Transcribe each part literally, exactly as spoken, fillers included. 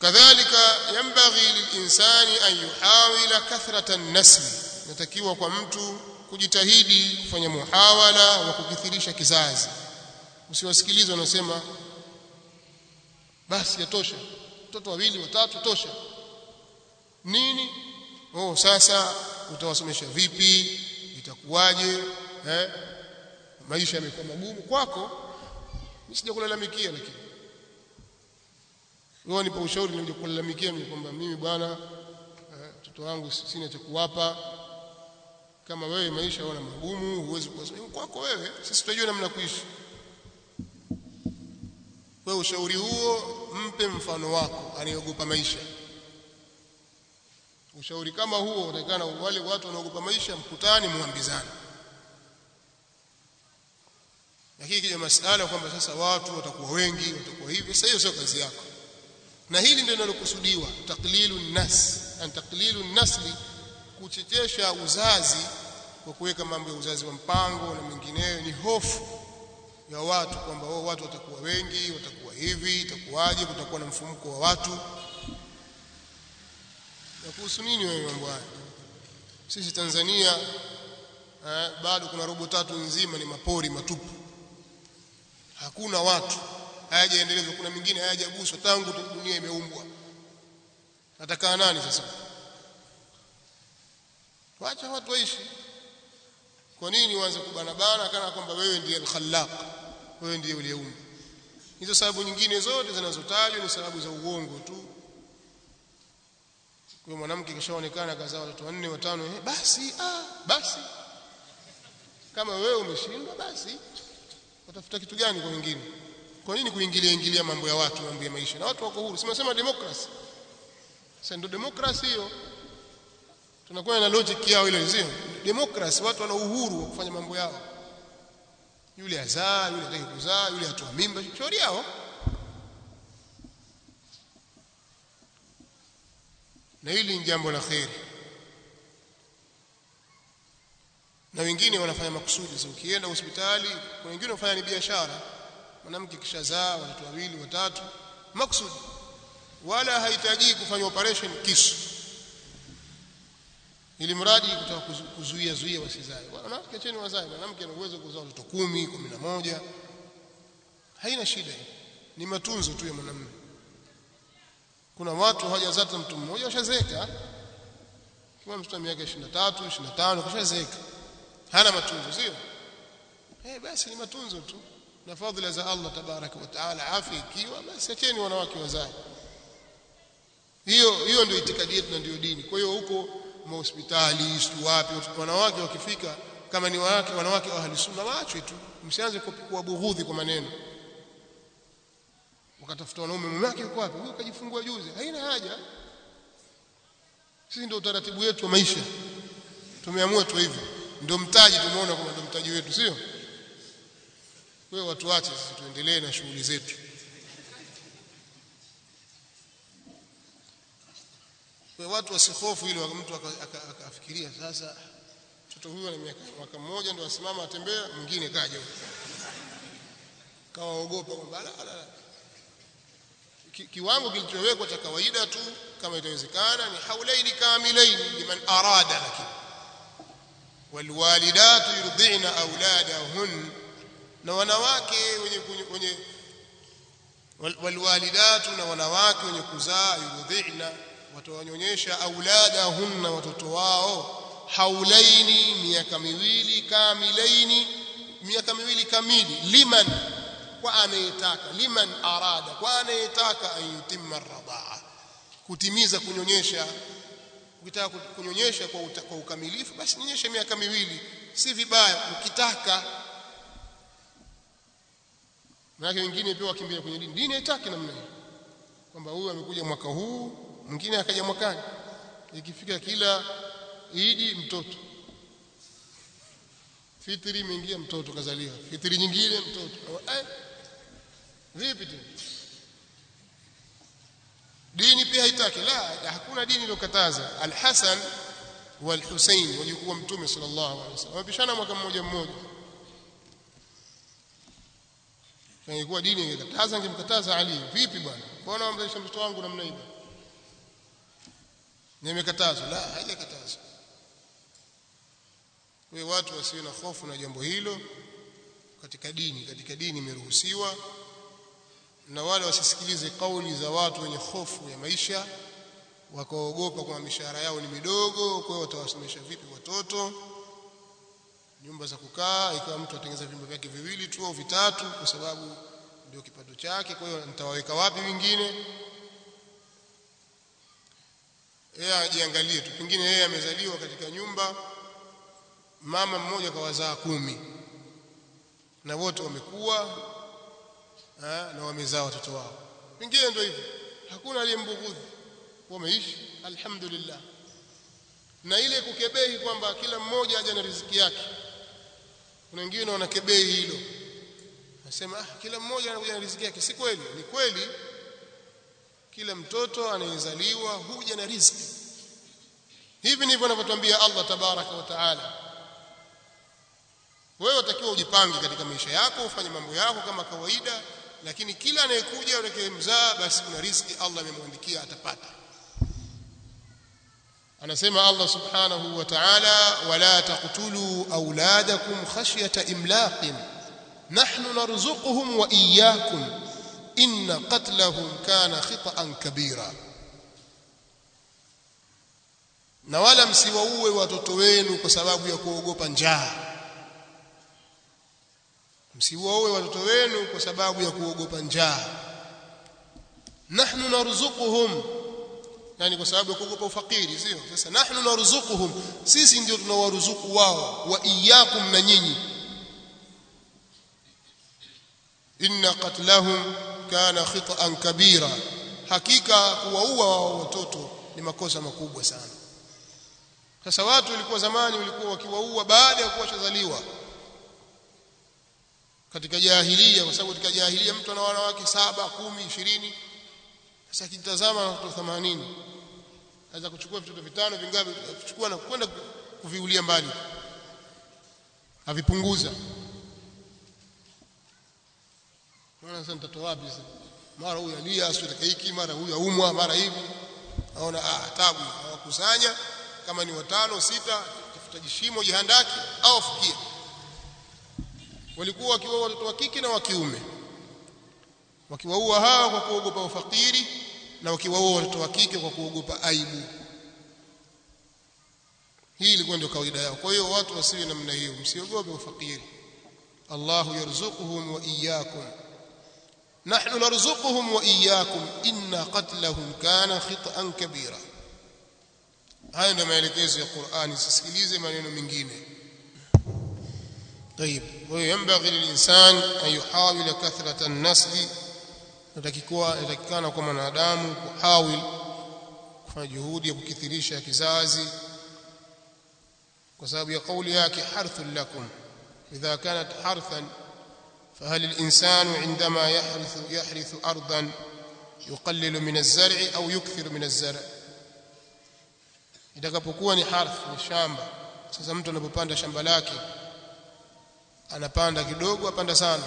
kadhalika yanbaghi lilinsani an yuhawila kathrata an-nasl, natakiwa kwa mtu kujitahidi kufanya muhawala wa kukithirisha kizazi. Usiwasikilize wanasema basi yatosha, watoto wawili watatu tosha. Nini? Oh, sasa utawasomesha vipi? Itakuwaje? Eh? Maisha yamekuwa magumu kwako. Mimi sija kulalamikia, lakini wewe nipo ushauri nje kulalamikia mimi kwamba mimi bwana mtoto wangu sina cha kuwapa. Kama wewe maisha yana magumu, huwezi kusoma kwako wewe, sisi tunajua namna kuishi. Wewe ushauri huo mpe mfano wako anayeogopa maisha. Ushauri kama huo utakana wale watu wanaogopa maisha mkutani muambizane. Lakini kija masala kwamba sasa watu watakuwa wengi, watakuwa hivi, sasa hiyo sio kazi yako. Na hili ndio linalokusudiwa, taqlilu nas, an taqlilu nasli, kuchechesha uzazi kwa kuweka mambo ya uzazi wa mpango na mengineyo. Ni hofu ya watu kwamba wao watu watakuwa wengi, watakuwa hivi, itakuwaje, kutakuwa na mfumuko wa watu. Na kuhusu nini wewe mambo haya? Sisi Tanzania eh, bado kuna robo tatu nzima ni mapori matupu. Hakuna watu, hayajaendelezwa, kuna mingine hayajaguswa tangu dunia imeumbwa. Atakaa nani sasa? Waacha watu waishi. Kwa nini uanze kubana bana kana kwamba wewe ndiye al-Khallaq, wewe ndiye uliyeumba? Hizo sababu nyingine zote zinazotajwa ni sababu za uongo tu. Kwa mwanamke kishaonekana kazaa watoto wanne watano, eh basi ah basi. Kama wewe umeshindwa basi utafuta kitu gani kwa wengine? Kwa nini kuingilia ingilia mambo ya watu, mambo ya maisha? Na watu wako huru. Simesema democracy. Sasa ndio democracy hiyo. Tunakuwa na logic yao ile nzio. Democracy, watu wana uhuru wa kufanya mambo yao. Yule azaa, yule hataki kuzaa, yule atoa mimba, shauri yao. Na hili ni jambo la khairi. Na wengine wanafanya makusudi. Sasa ukienda hospitali, kuna wengine wanafanya ni biashara. Mwanamke kishazaa watoto wawili watatu, makusudi. Wala hahitaji kufanya operation kisu, ili mradi kutaka kuzuia zuia wasizae. Wanawake cheni wazae, mwanamke ana uwezo kuzaa watoto kumi, kumi na moja. Haina shida hii. Ni matunzo tu ya mwanamume. Kuna watu hawajazaa mtu mmoja washazeeka. Kama mtoto wa miaka ishirini na tatu, ishirini na tano kashazeeka. Hana matunzo, sio? Eh, basi ni matunzo tu. Na fadhila za Allah tabaraka wa taala, afya ikiwa basi acheni wanawake wazae. Hiyo hiyo ndio itikadi yetu na ndio dini. Kwa hiyo huko mahospitali, sio wapi, wanawake wakifika kama ni wanawake wanawake wa ahli sunna waachwe tu. Msianze kuwa bughudhi kwa maneno. Wakatafuta wanaume, mume wake yuko wapi? Huyo kajifungua juzi. Haina haja. Sisi ndio utaratibu wetu wa maisha. Tumeamua tu hivyo. Ndio mtaji, tumeona kama ndio mtaji wetu, sio? Wewe watu waache sisi tuendelee na shughuli zetu. Wewe watu wasihofu ile mtu akafikiria sasa mtoto huyu ana miaka mwaka mmoja ndio asimama atembea, mwingine kaja huko. Kawaogopa kwamba la la. Ki, kiwango kilichowekwa cha kawaida tu kama itawezekana ni haulaini kamilaini liman arada, lakini walwalidatu yurdina auladahun, na wanawake wenye wenye walwalidatu, na wanawake wenye kuzaa yurdina, watawanyonyesha auladahun, na watoto wao haulaini, miaka miwili kamilaini, miaka miwili kamili, liman, kwa anayetaka, liman arada, kwa anayetaka ayutimma ar-radaa, kutimiza kunyonyesha. Ukitaka kunyonyesha kwa, uta, kwa ukamilifu basi nyonyesha miaka miwili, si vibaya ukitaka. Na wengine pia wakimbia kwenye dini, dini haitaki namna hiyo, kwamba huyu amekuja mwaka huu, mwingine akaja mwakani, ikifika kila Idi mtoto, fitri imeingia mtoto kazaliwa, fitri nyingine mtoto. Eh, vipi tena? Dini pia haitaki. La, hakuna dini iliyokataza. Al-Hasan wal-Husayn walikuwa mtume sallallahu alaihi wasallam wamepishana mwaka mmoja mmoja. Ingekuwa dini ingekataza, ingemkataza Ali. Vipi bwana? mbona wamzalisha mtoto wangu namna hiyo? Nimekatazwa. La, haijakatazwa. Wewe watu wasiwe na hofu na jambo hilo katika dini. Katika dini imeruhusiwa, na wale wasisikilize kauli za watu wenye hofu ya maisha wakaogopa kwa mishahara yao ni midogo, kwa hiyo watawasomesha vipi watoto, nyumba za kukaa, ikawa mtu atengeza vyumba vyake viwili tu au vitatu kwa sababu ndio kipato chake, kwa hiyo nitawaweka wapi wengine? Yeye ajiangalie tu, pengine yeye amezaliwa katika nyumba mama mmoja kawazaa kumi na wote wamekuwa na wamezaa watoto wao, pengine ndio hivyo, hakuna aliyembughudhi, wameishi alhamdulillah. Na ile kukebehi kwamba kila mmoja aje na riziki yake, kuna wengine wanakebehi hilo, nasema ah, kila mmoja anakuja na riziki yake. Si kweli. Ni kweli kila mtoto anayezaliwa huja na riziki. Hivi ndivyo anavyotuambia Allah tabaraka wa taala. Wewe utakiwa ujipange katika maisha yako, ufanye mambo yako kama kawaida, lakini kila anayekuja atakayemzaa basi kuna riziki Allah amemwandikia atapata. Anasema Allah subhanahu wa ta'ala, wala taqtulu auladakum khashyata imlaqin nahnu narzuquhum wa iyyakum inna qatlahum kana khita'an kabira. Na wala msiwaue watoto wenu kwa sababu ya kuogopa njaa. Msiwaue watoto wenu kwa sababu ya kuogopa njaa. Nahnu narzuquhum, yani kwa sababu ya kuogopa ufakiri, sio? Sasa nahnu narzuquhum, sisi ndio tunawaruzuku wao, wa iyyakum, na nyinyi. Inna qatlahum kana khita'an kabira, hakika kuwaua watoto ni makosa makubwa sana. Sasa watu walikuwa zamani walikuwa wakiwaua baada ya kuwashazaliwa katika jahiliya, kwa sababu katika jahiliya mtu ana wanawake saba, kumi, ishirini. Sasa kitazama watoto themanini, anaweza kuchukua vitoto vitano vingapi, kuchukua na kwenda kuviulia mbali, avipunguza. Maana sasa mtoto wapi sasa? Mara huyu alia asitaka hiki, mara huyu aumwa, mara hivi. Aona ah, tabu. Hawakusanya kama ni watano sita, tafuta jishimo jihandaki au afukie. Walikuwa wakiwaua watoto wa kike na wa kiume, wakiwaua hao kwa kuogopa ufakiri, na wakiwaua watoto wa kike kwa kuogopa aibu. Hii ilikuwa ndio kawaida yao. Kwa hiyo watu wasiwe namna hiyo, msiogope ufakiri. Allahu yarzuquhum wa iyyakum, nahnu narzuquhum wa iyyakum inna qatlahum kana khita'an kabira. Haya ndio maelekezo ya Qur'ani, sisikilize maneno mengine. طيب وينبغي للإنسان أن يحاول كثرة النسل. نتكيكوا نتكيكana kwa mwanadamu kuhawil kufanya juhudi ya kukithirisha kizazi, kwa sababu ya kauli yake harthun lakum idha kanat harthan fahal al-insanu indama yahrithu yahrithu ardan yuqallilu min az-zar'i au yukthiru min az-zar'. Itakapokuwa ni harth, ni shamba. Sasa mtu anapopanda shamba lake anapanda kidogo, apanda sana,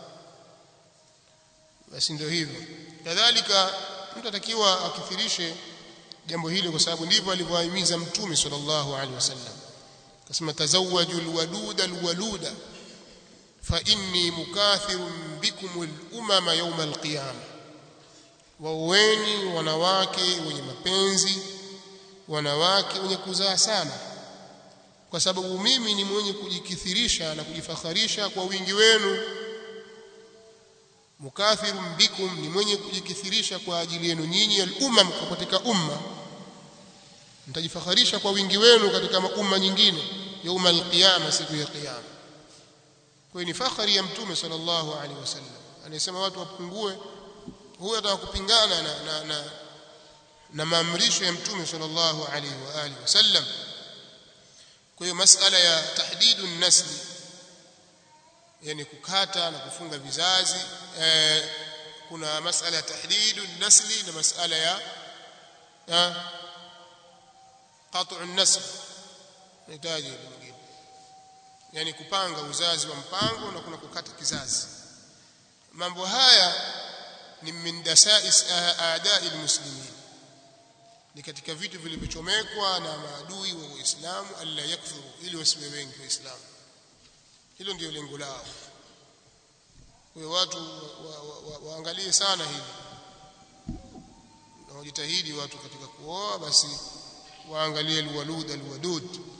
basi ndio hivyo. Kadhalika mtu atakiwa akithirishe jambo hili, kwa sababu ndivyo alivyohimiza Mtume sallallahu alaihi wasallam. Akasema tazawwajul waduda alwaluda fa inni mukathirun bikum al-umama yawm al-qiyamah. Waweni wanawake wenye mapenzi, wanawake wenye kuzaa sana, kwa sababu mimi ni mwenye kujikithirisha na kujifakharisha kwa wingi wenu. Mukathirun bikum, ni mwenye kujikithirisha kwa ajili yenu nyinyi, al-umam, katika umma, nitajifakharisha kwa wingi wenu katika umma nyingine, يوم القيامه, siku ya kiyama. Kwa ni fakhari ya Mtume sallallahu alaihi wasallam. Anasema watu wapungue, huyo atakupingana na na, na, na maamrisho ya Mtume sallallahu alaihi wa alihi wasallam. Kwa hiyo masala ya tahdidu nasli, yani kukata na kufunga vizazi, eh, kuna masala ya tahdidu nasli na masala ya eh, qat'u an-nasl, nitaji nyingine, yani kupanga uzazi wa mpango na kuna kukata kizazi. Mambo haya ni min dasais aadai almuslimin, ni katika vitu vilivyochomekwa na maadui wa Uislamu, alla yakthuru, ili wasiwe wengi Waislamu. Hilo ndio lengo lao. Kwa watu waangalie wa, wa, wa sana hili na wajitahidi watu katika kuoa, basi waangalie alwalud alwadud